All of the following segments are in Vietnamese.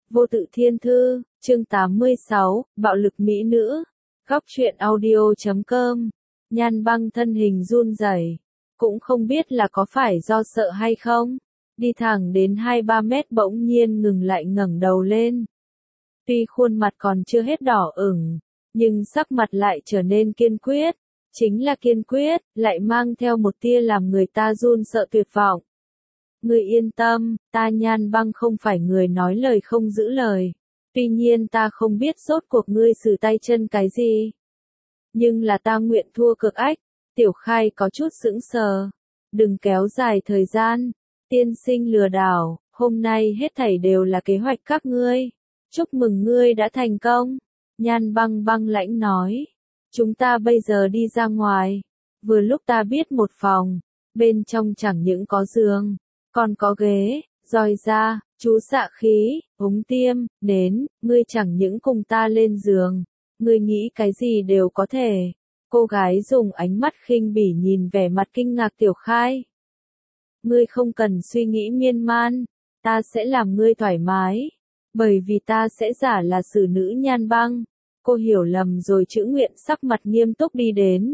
Vô tự thiên thư, chương 86, bạo lực mỹ nữ. Góc truyện audio.com. Nhan Băng thân hình run rẩy, cũng không biết là có phải do sợ hay không. Đi thẳng đến 2-3 mét bỗng nhiên ngừng lại ngẩng đầu lên. Tuy khuôn mặt còn chưa hết đỏ ửng, nhưng sắc mặt lại trở nên kiên quyết. Chính là kiên quyết, lại mang theo một tia làm người ta run sợ tuyệt vọng. Ngươi yên tâm, ta Nhan Băng không phải người nói lời không giữ lời. Tuy nhiên ta không biết rốt cuộc ngươi xử tay chân cái gì. Nhưng là ta nguyện thua cược ách. Tiểu Khai có chút sững sờ. Đừng kéo dài thời gian. Tiên sinh lừa đảo, hôm nay hết thảy đều là kế hoạch các ngươi. Chúc mừng ngươi đã thành công. Nhan Băng băng lãnh nói. Chúng ta bây giờ đi ra ngoài. Vừa lúc ta biết một phòng. Bên trong chẳng những có giường, còn có ghế, roi da, chú xạ khí, ống tiêm, nến, ngươi chẳng những cùng ta lên giường, ngươi nghĩ cái gì đều có thể. Cô gái dùng ánh mắt khinh bỉ nhìn vẻ mặt kinh ngạc Tiểu Khai. Ngươi không cần suy nghĩ miên man, ta sẽ làm ngươi thoải mái, bởi vì ta sẽ giả là xử nữ Nhan Băng. Cô hiểu lầm rồi chữ nguyện sắc mặt nghiêm túc đi đến.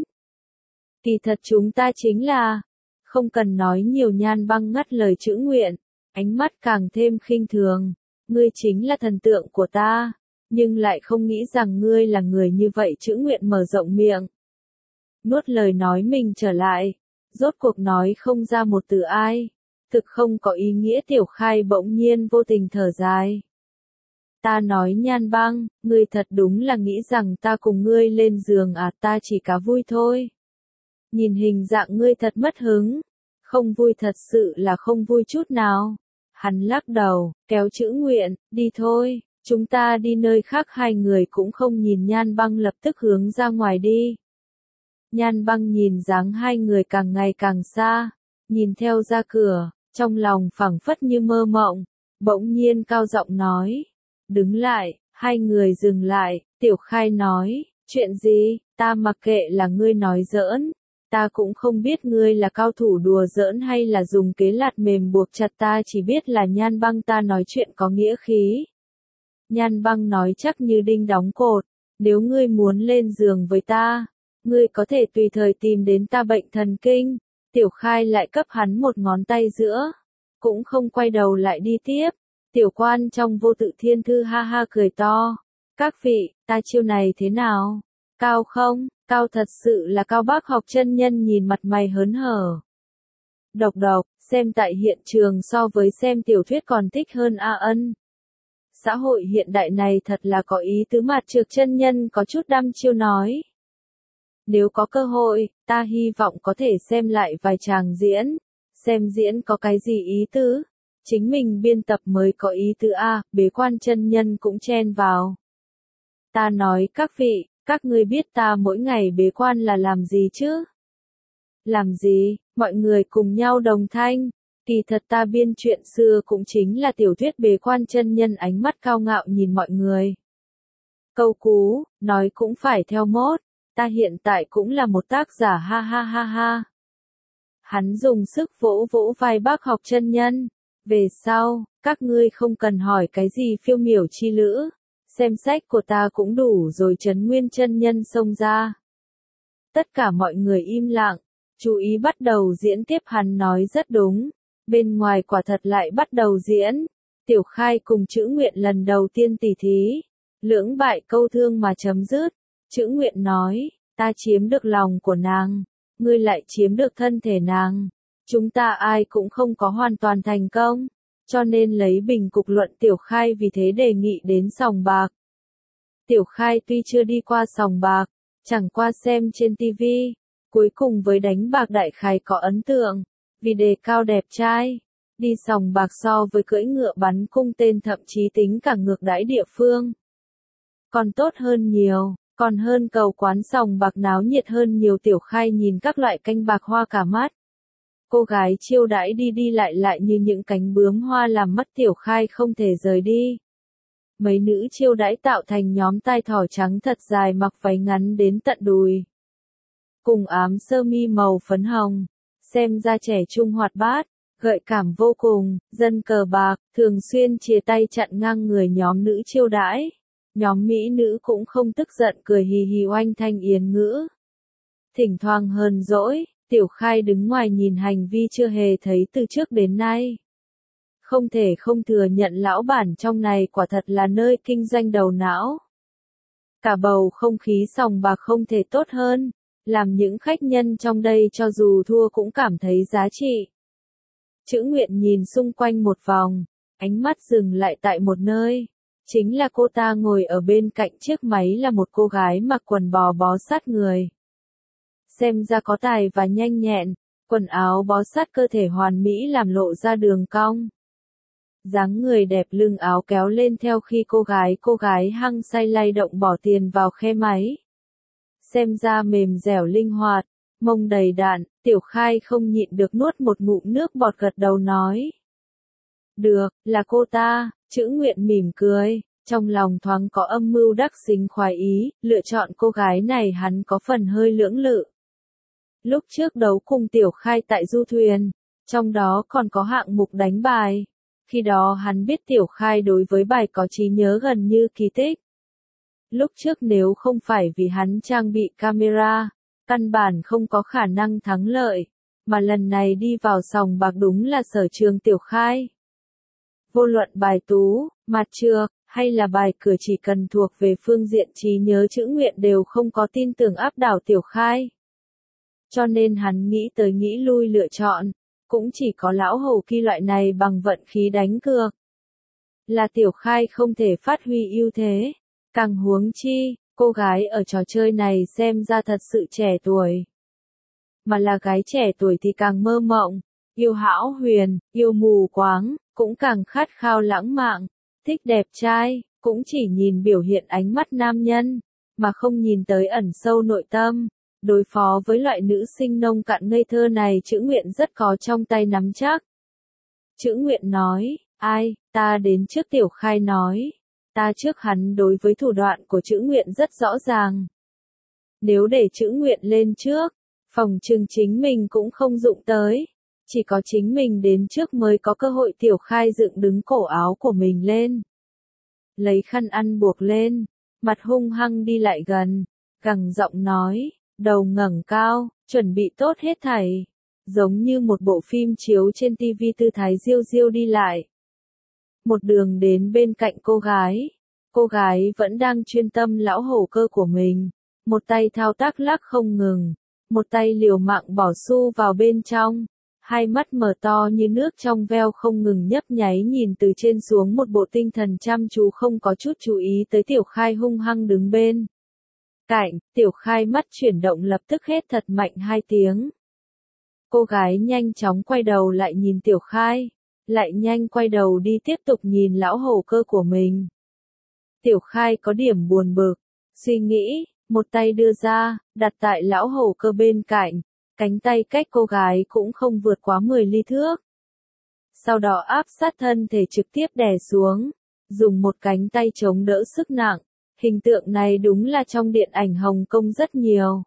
Kỳ thật chúng ta chính là... Không cần nói nhiều. Nhan Băng ngắt lời chữ nguyện, ánh mắt càng thêm khinh thường. Ngươi chính là thần tượng của ta, nhưng lại không nghĩ rằng ngươi là người như vậy. Chữ nguyện mở rộng miệng, nuốt lời nói mình trở lại, rốt cuộc nói không ra một từ ai. Thực không có ý nghĩa. Tiểu Khai bỗng nhiên vô tình thở dài. Ta nói Nhan Băng, ngươi thật đúng là nghĩ rằng ta cùng ngươi lên giường à? Ta chỉ cá vui thôi. Nhìn hình dạng ngươi thật mất hứng. Không vui, thật sự là không vui chút nào. Hắn lắc đầu, kéo chữ nguyện, đi thôi, chúng ta đi nơi khác. Hai người cũng không nhìn Nhan Băng, lập tức hướng ra ngoài đi. Nhan Băng nhìn dáng hai người càng ngày càng xa, nhìn theo ra cửa, trong lòng phảng phất như mơ mộng, bỗng nhiên cao giọng nói. Đứng lại. Hai người dừng lại. Tiểu Khai nói, chuyện gì? Ta mặc kệ là ngươi nói giỡn. Ta cũng không biết ngươi là cao thủ đùa giỡn hay là dùng kế lạt mềm buộc chặt ta, chỉ biết là Nhan Băng ta nói chuyện có nghĩa khí. Nhan Băng nói chắc như đinh đóng cột, nếu ngươi muốn lên giường với ta, ngươi có thể tùy thời tìm đến ta. Bệnh thần kinh. Tiểu Khai lại cấp hắn một ngón tay giữa, cũng không quay đầu lại đi tiếp. Tiểu quan trong vô tự thiên thư ha ha cười to. Các vị, ta chiêu này thế nào? Cao không? Cao, thật sự là cao. Bác học chân nhân nhìn mặt mày hớn hở. Độc, xem tại hiện trường so với xem tiểu thuyết còn thích hơn a. Ân. Xã hội hiện đại này thật là có ý tứ. Mạt Trược chân nhân có chút đăm chiêu nói. Nếu có cơ hội, ta hy vọng có thể xem lại vài tràng diễn. Xem diễn có cái gì ý tứ? Chính mình biên tập mới có ý tứ a. Bế Quan chân nhân cũng chen vào. Ta nói các vị, các ngươi biết ta mỗi ngày bế quan là làm gì chứ? Làm gì? Mọi người cùng nhau đồng thanh. Kỳ thật ta biên chuyện xưa cũng chính là tiểu thuyết. Bế Quan chân nhân ánh mắt cao ngạo nhìn mọi người. Câu cú, nói cũng phải theo mốt. Ta hiện tại cũng là một tác giả, ha ha ha ha. Hắn dùng sức vỗ vỗ vai bác học chân nhân. Về sau, các ngươi không cần hỏi cái gì phiêu miểu chi lữ. Xem sách của ta cũng đủ rồi. Trấn Nguyên chân nhân xông ra. Tất cả mọi người im lặng, chú ý bắt đầu diễn tiếp. Hắn nói rất đúng. Bên ngoài quả thật lại bắt đầu diễn. Tiểu Khai cùng chữ nguyện lần đầu tiên tỉ thí. Lưỡng bại câu thương mà chấm dứt. Chữ nguyện nói, ta chiếm được lòng của nàng, ngươi lại chiếm được thân thể nàng. Chúng ta ai cũng không có hoàn toàn thành công. Cho nên lấy bình cục luận. Tiểu Khai vì thế đề nghị đến sòng bạc. Tiểu Khai tuy chưa đi qua sòng bạc, chẳng qua xem trên TV, cuối cùng với đánh bạc đại khái có ấn tượng, vì đề cao đẹp trai. Đi sòng bạc so với cưỡi ngựa bắn cung tên, thậm chí tính cả ngược đãi địa phương, còn tốt hơn nhiều, còn hơn cầu quán sòng bạc náo nhiệt hơn nhiều. Tiểu Khai nhìn các loại canh bạc hoa cả mắt. Cô gái chiêu đãi đi đi lại lại như những cánh bướm hoa làm mắt Tiểu Khai không thể rời đi. Mấy nữ chiêu đãi tạo thành nhóm tai thỏ trắng thật dài, mặc váy ngắn đến tận đùi, cùng ám sơ mi màu phấn hồng, xem ra trẻ trung hoạt bát. Gợi cảm vô cùng, dân cờ bạc, thường xuyên chìa tay chặn ngang người nhóm nữ chiêu đãi. Nhóm mỹ nữ cũng không tức giận cười hì hì oanh thanh yến ngữ. Thỉnh thoảng hờn dỗi, Tiểu Khai đứng ngoài nhìn hành vi chưa hề thấy từ trước đến nay. Không thể không thừa nhận lão bản trong này quả thật là nơi kinh doanh đầu não. Cả bầu không khí sòng bạc không thể tốt hơn, làm những khách nhân trong đây cho dù thua cũng cảm thấy giá trị. Chữ Nguyện nhìn xung quanh một vòng, ánh mắt dừng lại tại một nơi. Chính là cô ta ngồi ở bên cạnh chiếc máy là một cô gái mặc quần bò bó sát người. Xem ra có tài và nhanh nhẹn, quần áo bó sát cơ thể hoàn mỹ làm lộ ra đường cong. Dáng người đẹp lưng áo kéo lên theo khi cô gái hăng say lay động bỏ tiền vào khe máy. Xem ra mềm dẻo linh hoạt, mông đầy đặn, Tiểu Khai không nhịn được nuốt một ngụm nước bọt gật đầu nói. Được, là cô ta, Chữ Nguyện mỉm cười, trong lòng thoáng có âm mưu đắc xính khoái ý, lựa chọn cô gái này hắn có phần hơi lưỡng lự. Lúc trước đấu cùng Tiểu Khai tại du thuyền, trong đó còn có hạng mục đánh bài. Khi đó hắn biết Tiểu Khai đối với bài có trí nhớ gần như kỳ tích. Lúc trước nếu không phải vì hắn trang bị camera, căn bản không có khả năng thắng lợi, mà lần này đi vào sòng bạc đúng là sở trường Tiểu Khai. Vô luận bài tú, mặt trược, hay là bài cửa chỉ cần thuộc về phương diện trí nhớ Chữ Nguyện đều không có tin tưởng áp đảo Tiểu Khai. Cho nên hắn nghĩ tới nghĩ lui lựa chọn, cũng chỉ có lão hầu kỳ loại này bằng vận khí đánh cược. Là Tiểu Khai không thể phát huy ưu thế, càng huống chi, cô gái ở trò chơi này xem ra thật sự trẻ tuổi. Mà là gái trẻ tuổi thì càng mơ mộng, yêu hão huyền, yêu mù quáng, cũng càng khát khao lãng mạn, thích đẹp trai, cũng chỉ nhìn biểu hiện ánh mắt nam nhân, mà không nhìn tới ẩn sâu nội tâm. Đối phó với loại nữ sinh nông cạn ngây thơ này Chữ Nguyện rất có trong tay nắm chắc. Chữ Nguyện nói, ai, ta đến trước Tiểu Khai nói. Ta trước hắn đối với thủ đoạn của Chữ Nguyện rất rõ ràng. Nếu để Chữ Nguyện lên trước, phòng trừng chính mình cũng không dụng tới. Chỉ có chính mình đến trước mới có cơ hội Tiểu Khai dựng đứng cổ áo của mình lên. Lấy khăn ăn buộc lên, mặt hung hăng đi lại gần, gằn giọng nói. Đầu ngẩng cao, chuẩn bị tốt hết thảy, giống như một bộ phim chiếu trên tivi tư thái diêu diêu đi lại. Một đường đến bên cạnh cô gái vẫn đang chuyên tâm lão hổ cơ của mình, một tay thao tác lắc không ngừng, một tay liều mạng bỏ xu vào bên trong, hai mắt mở to như nước trong veo không ngừng nhấp nháy nhìn từ trên xuống một bộ tinh thần chăm chú không có chút chú ý tới Tiểu Khai hung hăng đứng bên cạnh. Tiểu Khai mắt chuyển động lập tức hét thật mạnh hai tiếng. Cô gái nhanh chóng quay đầu lại nhìn Tiểu Khai, lại nhanh quay đầu đi tiếp tục nhìn lão hổ cơ của mình. Tiểu Khai có điểm buồn bực, suy nghĩ, một tay đưa ra, đặt tại lão hổ cơ bên cạnh, cánh tay cách cô gái cũng không vượt quá 10 ly thước. Sau đó áp sát thân thể trực tiếp đè xuống, dùng một cánh tay chống đỡ sức nặng. Hình tượng này đúng là trong điện ảnh Hồng Kông rất nhiều.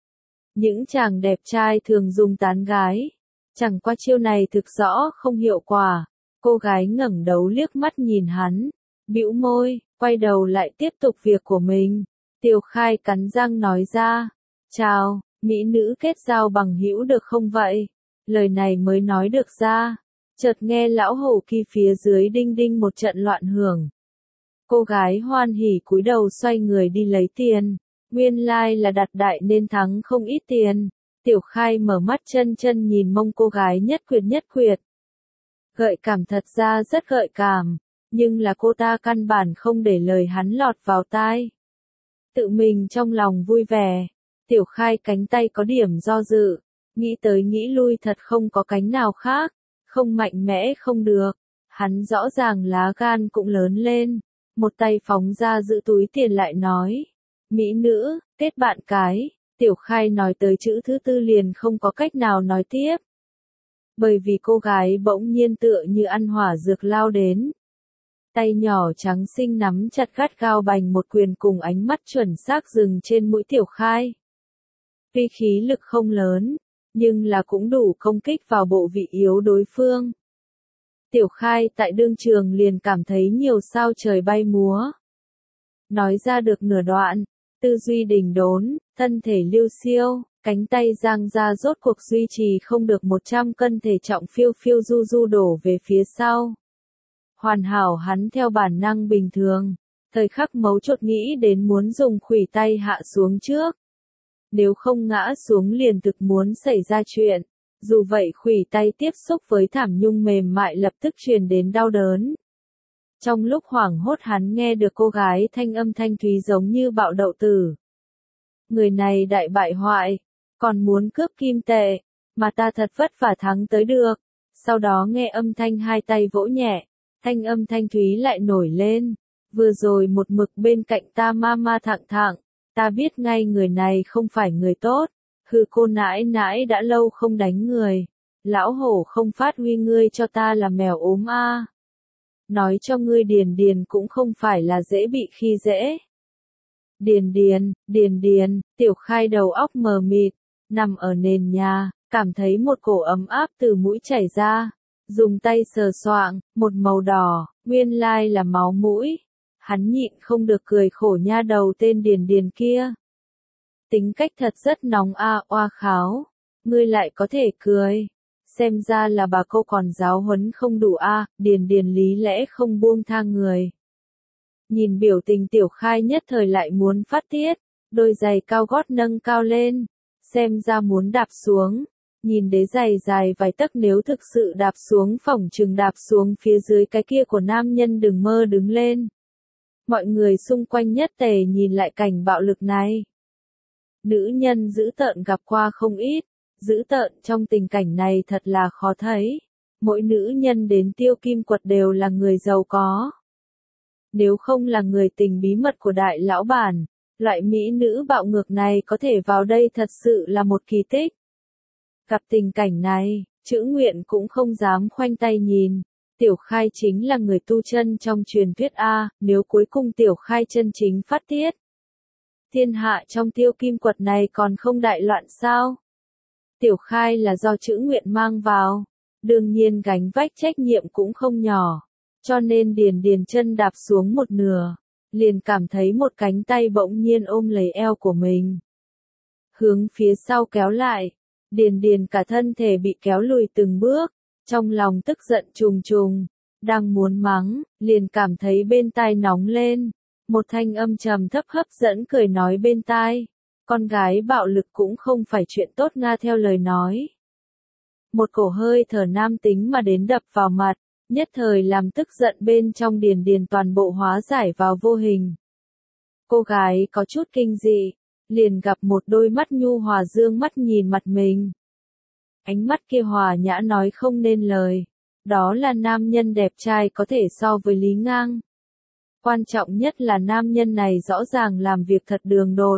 Những chàng đẹp trai thường dùng tán gái. Chẳng qua chiêu này thực rõ không hiệu quả. Cô gái ngẩng đầu liếc mắt nhìn hắn, bĩu môi, quay đầu lại tiếp tục việc của mình. Tiểu Khai cắn răng nói ra, chào, mỹ nữ kết giao bằng hữu được không vậy? Lời này mới nói được ra, chợt nghe lão hầu kỳ phía dưới đinh đinh một trận loạn hưởng. Cô gái hoan hỉ cúi đầu xoay người đi lấy tiền, nguyên lai là đặt đại nên thắng không ít tiền. Tiểu Khai mở mắt chân chân nhìn mông cô gái nhất quyệt. Gợi cảm thật ra rất gợi cảm, nhưng là cô ta căn bản không để lời hắn lọt vào tai. Tự mình trong lòng vui vẻ, Tiểu Khai cánh tay có điểm do dự, nghĩ tới nghĩ lui thật không có cánh nào khác, không mạnh mẽ không được, hắn rõ ràng lá gan cũng lớn lên, một tay phóng ra giữ túi tiền lại nói, mỹ nữ, kết bạn cái. Tiểu Khai nói tới chữ thứ tư liền không có cách nào nói tiếp. Bởi vì cô gái bỗng nhiên tựa như ăn hỏa dược lao đến. Tay nhỏ trắng xinh nắm chặt gắt gao bành một quyền cùng ánh mắt chuẩn xác dừng trên mũi Tiểu Khai. Tuy khí lực không lớn, nhưng là cũng đủ công kích vào bộ vị yếu đối phương. Tiểu Khai tại đương trường liền cảm thấy nhiều sao trời bay múa. Nói ra được nửa đoạn, tư duy đỉnh đốn, thân thể liêu xiêu, cánh tay giang ra rốt cuộc duy trì không được 100 cân thể trọng phiêu phiêu du du đổ về phía sau. Hoàn hảo hắn theo bản năng bình thường, thời khắc mấu chốt nghĩ đến muốn dùng khuỷu tay hạ xuống trước. Nếu không ngã xuống liền thực muốn xảy ra chuyện, dù vậy khuỷu tay tiếp xúc với thảm nhung mềm mại lập tức truyền đến đau đớn. Trong lúc hoảng hốt hắn nghe được cô gái thanh âm thanh thúy giống như bạo đậu tử. Người này đại bại hoại, còn muốn cướp kim tệ, mà ta thật vất vả thắng tới được. Sau đó nghe âm thanh hai tay vỗ nhẹ, thanh âm thanh thúy lại nổi lên. Vừa rồi một mực bên cạnh ta ma thẳng thẳng, ta biết ngay người này không phải người tốt. Hừ cô nãi nãi đã lâu không đánh người. Lão hổ không phát huy ngươi cho ta là mèo ốm a. Nói cho ngươi Điền Điền cũng không phải là dễ bị khi dễ. Điền, Tiểu Khai đầu óc mờ mịt, nằm ở nền nhà, cảm thấy một cổ ấm áp từ mũi chảy ra. Dùng tay sờ soạng, một màu đỏ, nguyên lai là máu mũi. Hắn nhịn không được cười khổ nha đầu tên Điền kia. Tính cách thật rất nóng oa kháo. Ngươi lại có thể cười. Xem ra là bà cô còn giáo huấn không đủ Điền lý lẽ không buông tha người. Nhìn biểu tình Tiểu Khai nhất thời lại muốn phát tiết, đôi giày cao gót nâng cao lên, xem ra muốn đạp xuống. Nhìn đế giày dài vài tấc nếu thực sự đạp xuống phỏng chừng đạp xuống phía dưới cái kia của nam nhân đừng mơ đứng lên. Mọi người xung quanh nhất tề nhìn lại cảnh bạo lực này. Nữ nhân dữ tợn gặp qua không ít, dữ tợn trong tình cảnh này thật là khó thấy. Mỗi nữ nhân đến Tiêu Kim Quật đều là người giàu có. Nếu không là người tình bí mật của đại lão bản, loại mỹ nữ bạo ngược này có thể vào đây thật sự là một kỳ tích. Gặp tình cảnh này, Chữ Nguyện cũng không dám khoanh tay nhìn. Tiểu Khai chính là người tu chân trong truyền thuyết nếu cuối cùng Tiểu Khai chân chính phát tiết. Thiên hạ trong Tiêu Kim Quật này còn không đại loạn sao? Tiểu Khai là do Chữ Nguyện mang vào, đương nhiên gánh vách trách nhiệm cũng không nhỏ, cho nên Điền chân đạp xuống một nửa, liền cảm thấy một cánh tay bỗng nhiên ôm lấy eo của mình. Hướng phía sau kéo lại, Điền cả thân thể bị kéo lùi từng bước, trong lòng tức giận trùng trùng, đang muốn mắng, liền cảm thấy bên tai nóng lên, một thanh âm trầm thấp hấp dẫn cười nói bên tai. Con gái bạo lực cũng không phải chuyện tốt nga theo lời nói. Một cổ hơi thở nam tính mà đến đập vào mặt, nhất thời làm tức giận bên trong Điền toàn bộ hóa giải vào vô hình. Cô gái có chút kinh dị, liền gặp một đôi mắt nhu hòa dương mắt nhìn mặt mình. Ánh mắt kia hòa nhã nói không nên lời, đó là nam nhân đẹp trai có thể so với Lý Ngang. Quan trọng nhất là nam nhân này rõ ràng làm việc thật đường đột.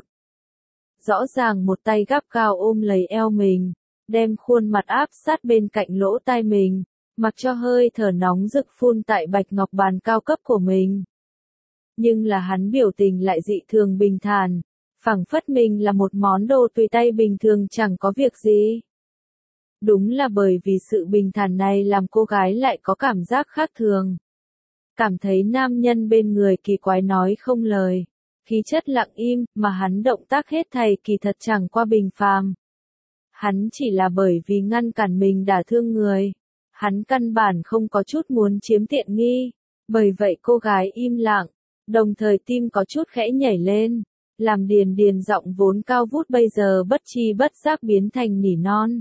Rõ ràng một tay gắp cao ôm lấy eo mình, đem khuôn mặt áp sát bên cạnh lỗ tai mình, mặc cho hơi thở nóng rực phun tại bạch ngọc bàn cao cấp của mình. Nhưng là hắn biểu tình lại dị thường bình thản, phảng phất mình là một món đồ tùy tay bình thường chẳng có việc gì. Đúng là bởi vì sự bình thản này làm cô gái lại có cảm giác khác thường. Cảm thấy nam nhân bên người kỳ quái nói không lời. Khí chất lặng im, mà hắn động tác hết thảy kỳ thật chẳng qua bình phàm. Hắn chỉ là bởi vì ngăn cản mình đả thương người. Hắn căn bản không có chút muốn chiếm tiện nghi. Bởi vậy cô gái im lặng, đồng thời tim có chút khẽ nhảy lên. Làm Điền giọng vốn cao vút bây giờ bất chi bất giác biến thành nỉ non.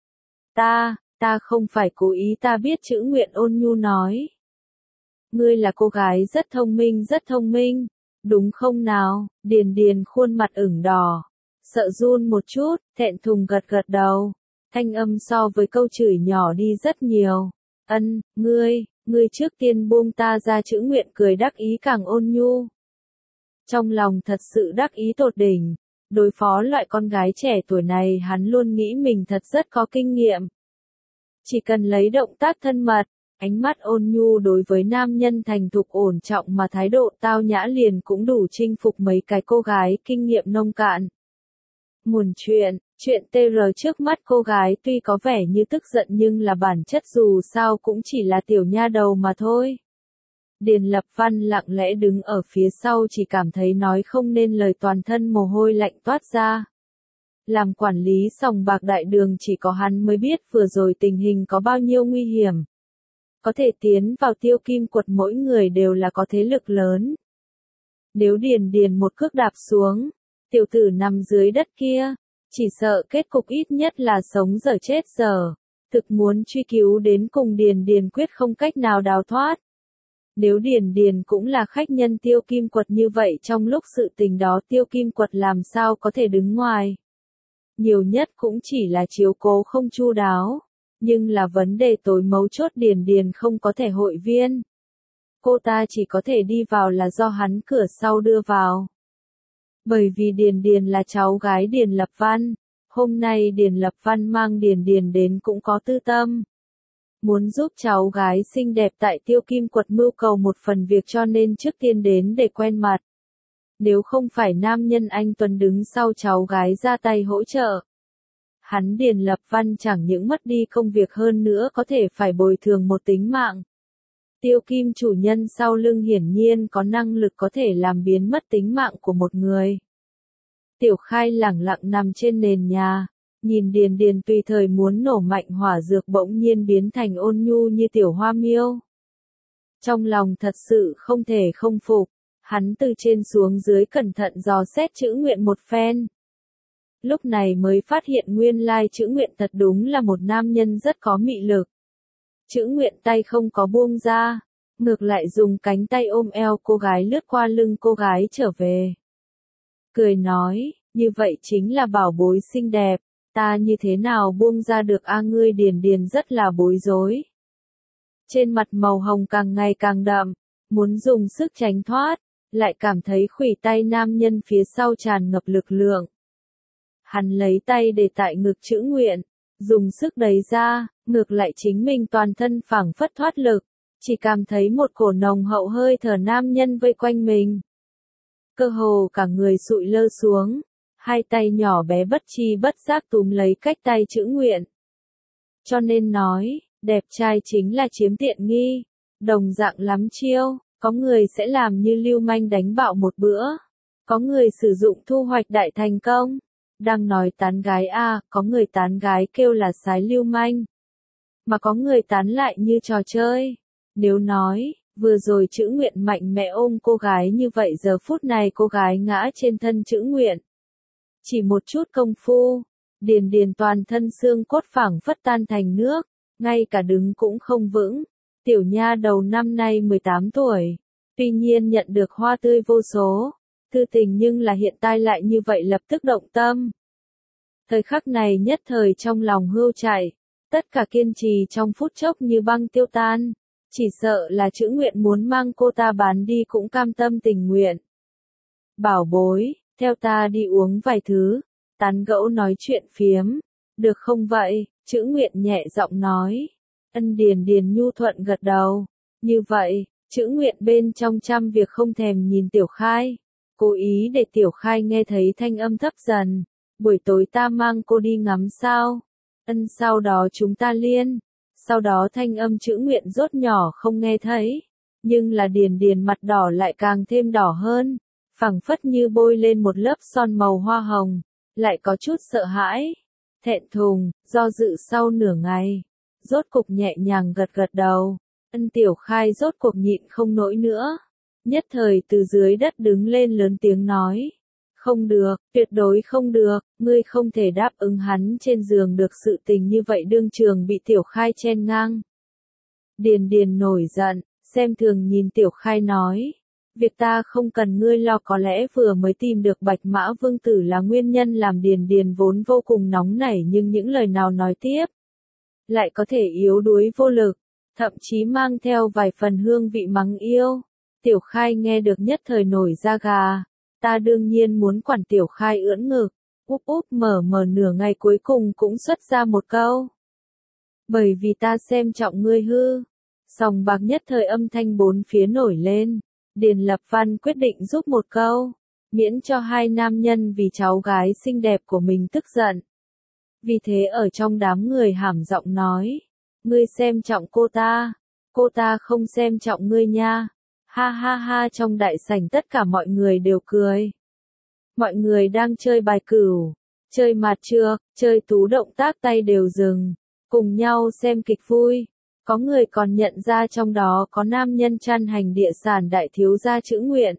Ta không phải cố ý ta biết Chữ Nguyện ôn nhu nói. Ngươi là cô gái rất thông minh. Đúng không nào? Điền khuôn mặt ửng đỏ, sợ run một chút, thẹn thùng gật đầu. Thanh âm so với câu chửi nhỏ đi rất nhiều. Ngươi trước tiên buông ta ra. Chữ Nguyện cười đắc ý càng ôn nhu. Trong lòng thật sự đắc ý tột đỉnh. Đối phó loại con gái trẻ tuổi này hắn luôn nghĩ mình thật rất có kinh nghiệm. Chỉ cần lấy động tác thân mật, ánh mắt ôn nhu đối với nam nhân thành thục ổn trọng mà thái độ tao nhã liền cũng đủ chinh phục mấy cái cô gái kinh nghiệm nông cạn. Nguồn chuyện, Chuyện TR trước mắt cô gái tuy có vẻ như tức giận nhưng là bản chất dù sao cũng chỉ là tiểu nha đầu mà thôi. Điền Lập Văn lặng lẽ đứng ở phía sau chỉ cảm thấy nói không nên lời, toàn thân mồ hôi lạnh toát ra. Làm quản lý sòng bạc đại đường chỉ có hắn mới biết vừa rồi tình hình có bao nhiêu nguy hiểm. Có thể tiến vào Tiêu Kim Quật mỗi người đều là có thế lực lớn. Nếu Điền một cước đạp xuống, tiểu tử nằm dưới đất kia, chỉ sợ kết cục ít nhất là sống dở chết dở. Thực muốn truy cứu đến cùng Điền quyết không cách nào đào thoát. Nếu Điền cũng là khách nhân Tiêu Kim Quật như vậy, trong lúc sự tình đó Tiêu Kim Quật làm sao có thể đứng ngoài. Nhiều nhất cũng chỉ là chiếu cố không chu đáo. Nhưng là vấn đề tối mấu chốt, Điền không có thể hội viên. Cô ta chỉ có thể đi vào là do hắn cửa sau đưa vào. Bởi vì Điền là cháu gái Điền Lập Văn. Hôm nay Điền Lập Văn mang Điền đến cũng có tư tâm. Muốn giúp cháu gái xinh đẹp tại Tiêu Kim Quật mưu cầu một phần việc, cho nên trước tiên đến để quen mặt. Nếu không phải nam nhân anh tuấn đứng sau cháu gái ra tay hỗ trợ, hắn Điền Lập Văn chẳng những mất đi công việc hơn nữa có thể phải bồi thường một tính mạng. Tiêu Kim chủ nhân sau lưng hiển nhiên có năng lực có thể làm biến mất tính mạng của một người. Tiểu Khai lẳng lặng nằm trên nền nhà, nhìn Điền tùy thời muốn nổ mạnh hỏa dược bỗng nhiên biến thành ôn nhu như tiểu hoa miêu. Trong lòng thật sự không thể không phục, hắn từ trên xuống dưới cẩn thận dò xét chữ nguyện một phen. Lúc này mới phát hiện nguyên lai chữ nguyện thật đúng là một nam nhân rất có mị lực. Chữ nguyện tay không có buông ra, ngược lại dùng cánh tay ôm eo cô gái lướt qua lưng cô gái trở về. Cười nói, như vậy chính là bảo bối xinh đẹp, ta như thế nào buông ra được a? Ngươi Điền rất là bối rối. Trên mặt màu hồng càng ngày càng đậm, muốn dùng sức tránh thoát, lại cảm thấy khuỷu tay nam nhân phía sau tràn ngập lực lượng. Hắn lấy tay để tại ngực chữ nguyện, dùng sức đẩy ra, ngược lại chính mình toàn thân phảng phất thoát lực, chỉ cảm thấy một cổ nồng hậu hơi thở nam nhân vây quanh mình. Cơ hồ cả người sụi lơ xuống, hai tay nhỏ bé bất chi bất giác túm lấy cách tay chữ nguyện. Cho nên nói, đẹp trai chính là chiếm tiện nghi, đồng dạng lắm chiêu, có người sẽ làm như lưu manh đánh bạo một bữa, có người sử dụng thu hoạch đại thành công. Đang nói tán gái a, có người tán gái kêu là sái lưu manh, mà có người tán lại như trò chơi. Nếu nói, vừa rồi chữ nguyện mạnh mẽ ôm cô gái như vậy, giờ phút này cô gái ngã trên thân chữ nguyện. Chỉ một chút công phu, Điền toàn thân xương cốt phảng phất tan thành nước, ngay cả đứng cũng không vững. Tiểu nha đầu năm nay 18 tuổi, tuy nhiên nhận được hoa tươi vô số, thư tình, nhưng là hiện tại lại như vậy lập tức động tâm. Thời khắc này nhất thời trong lòng hươu chạy, tất cả kiên trì trong phút chốc như băng tiêu tan, chỉ sợ là chữ nguyện muốn mang cô ta bán đi cũng cam tâm tình nguyện. Bảo bối, theo ta đi uống vài thứ, tán gẫu nói chuyện phiếm, được không vậy? Chữ nguyện nhẹ giọng nói. Ân Điền nhu thuận gật đầu. Như vậy, chữ nguyện bên trong trăm việc không thèm nhìn Tiểu Khai, cố ý để Tiểu Khai nghe thấy thanh âm thấp dần. Buổi tối ta mang cô đi ngắm sao? Ân, sau đó chúng ta liên. Sau đó thanh âm chữ nguyện rốt nhỏ không nghe thấy, nhưng là Điền mặt đỏ lại càng thêm đỏ hơn, phảng phất như bôi lên một lớp son màu hoa hồng, lại có chút sợ hãi, thẹn thùng, do dự sau nửa ngày, rốt cục nhẹ nhàng gật gật đầu. Ân Tiểu Khai rốt cuộc nhịn không nổi nữa, nhất thời từ dưới đất đứng lên lớn tiếng nói. Không được, tuyệt đối không được, ngươi không thể đáp ứng hắn trên giường được, sự tình như vậy đương trường bị Tiểu Khai chen ngang. Điền nổi giận, xem thường nhìn Tiểu Khai nói. Việc ta không cần ngươi lo, có lẽ vừa mới tìm được Bạch Mã Vương Tử là nguyên nhân làm Điền vốn vô cùng nóng nảy, nhưng những lời nào nói tiếp lại có thể yếu đuối vô lực, thậm chí mang theo vài phần hương vị mắng yêu. Tiểu Khai nghe được nhất thời nổi da gà. Ta đương nhiên muốn quản. Tiểu Khai ưỡn ngực, úp úp mở nửa ngày cuối cùng cũng xuất ra một câu. Bởi vì ta xem trọng ngươi hư. Sòng bạc nhất thời âm thanh bốn phía nổi lên. Điền Lập Văn quyết định giúp một câu, miễn cho hai nam nhân vì cháu gái xinh đẹp của mình tức giận. Vì thế ở trong đám người hàm giọng nói, ngươi xem trọng cô ta không xem trọng ngươi nha. Ha ha ha, trong đại sảnh tất cả mọi người đều cười. Mọi người đang chơi bài cửu, chơi mặt trược, chơi tú động tác tay đều dừng, cùng nhau xem kịch vui. Có người còn nhận ra trong đó có nam nhân chăn hành địa sản đại thiếu gia Chữ Nguyện.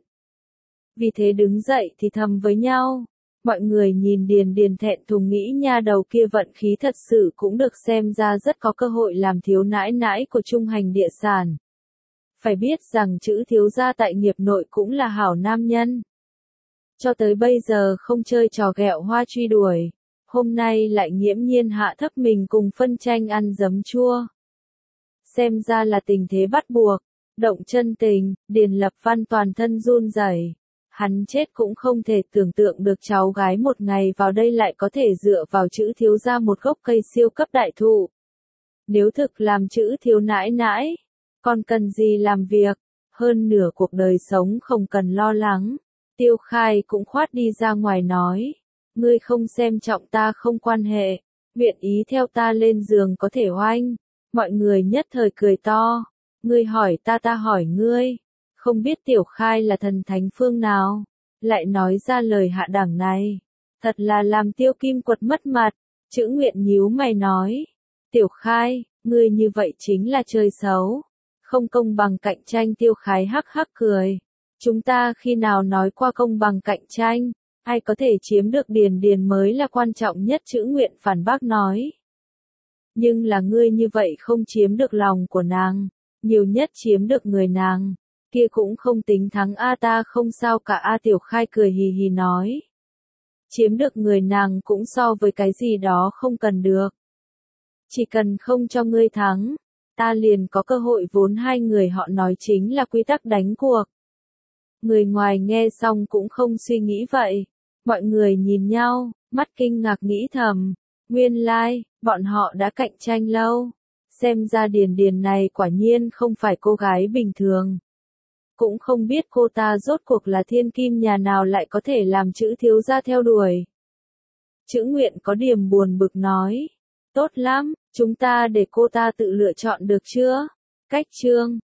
Vì thế đứng dậy thì thầm với nhau. Mọi người nhìn Điền Điền thẹn thùng nghĩ nha đầu kia vận khí thật sự cũng được, xem ra rất có cơ hội làm thiếu nãi nãi của Trung Hành địa sản. Phải biết rằng Chữ thiếu gia tại nghiệp nội cũng là hảo nam nhân. Cho tới bây giờ không chơi trò ghẹo hoa truy đuổi. Hôm nay lại nghiễm nhiên hạ thấp mình cùng phân tranh ăn giấm chua. Xem ra là tình thế bắt buộc. Động chân tình, Điền Lập Văn toàn thân run rẩy. Hắn chết cũng không thể tưởng tượng được cháu gái một ngày vào đây lại có thể dựa vào Chữ thiếu gia một gốc cây siêu cấp đại thụ. Nếu thực làm Chữ thiếu nãi nãi, còn cần gì làm việc, hơn nửa cuộc đời sống không cần lo lắng. Tiêu Khai cũng khoát đi ra ngoài nói, ngươi không xem trọng ta không quan hệ, nguyện ý theo ta lên giường có thể oanh. Mọi người nhất thời cười to, ngươi hỏi ta ta hỏi ngươi, không biết Tiểu Khai là thần thánh phương nào, lại nói ra lời hạ đẳng này, thật là làm Tiêu Kim Quật mất mặt. Chữ Nguyện nhíu mày nói, Tiểu Khai, ngươi như vậy chính là chơi xấu, không công bằng cạnh tranh. Tiêu Khai hắc hắc cười. Chúng ta khi nào nói qua công bằng cạnh tranh, ai có thể chiếm được Điền Điền mới là quan trọng nhất. Chữ Nguyện phản bác nói. Nhưng là ngươi như vậy không chiếm được lòng của nàng, nhiều nhất chiếm được người nàng, kia cũng không tính thắng a. Ta không sao cả a. Tiểu Khai cười hì hì nói. Chiếm được người nàng cũng so với cái gì đó không cần được. Chỉ cần không cho ngươi thắng, ta liền có cơ hội. Vốn hai người họ nói chính là quy tắc đánh cuộc. Người ngoài nghe xong cũng không suy nghĩ vậy. Mọi người nhìn nhau, mắt kinh ngạc nghĩ thầm. Nguyên lai, bọn họ đã cạnh tranh lâu. Xem ra Điền Điền này quả nhiên không phải cô gái bình thường. Cũng không biết cô ta rốt cuộc là thiên kim nhà nào lại có thể làm Chữ thiếu gia theo đuổi. Chữ Nguyện có điểm buồn bực nói. Tốt lắm, chúng ta để cô ta tự lựa chọn được chưa? Cách chương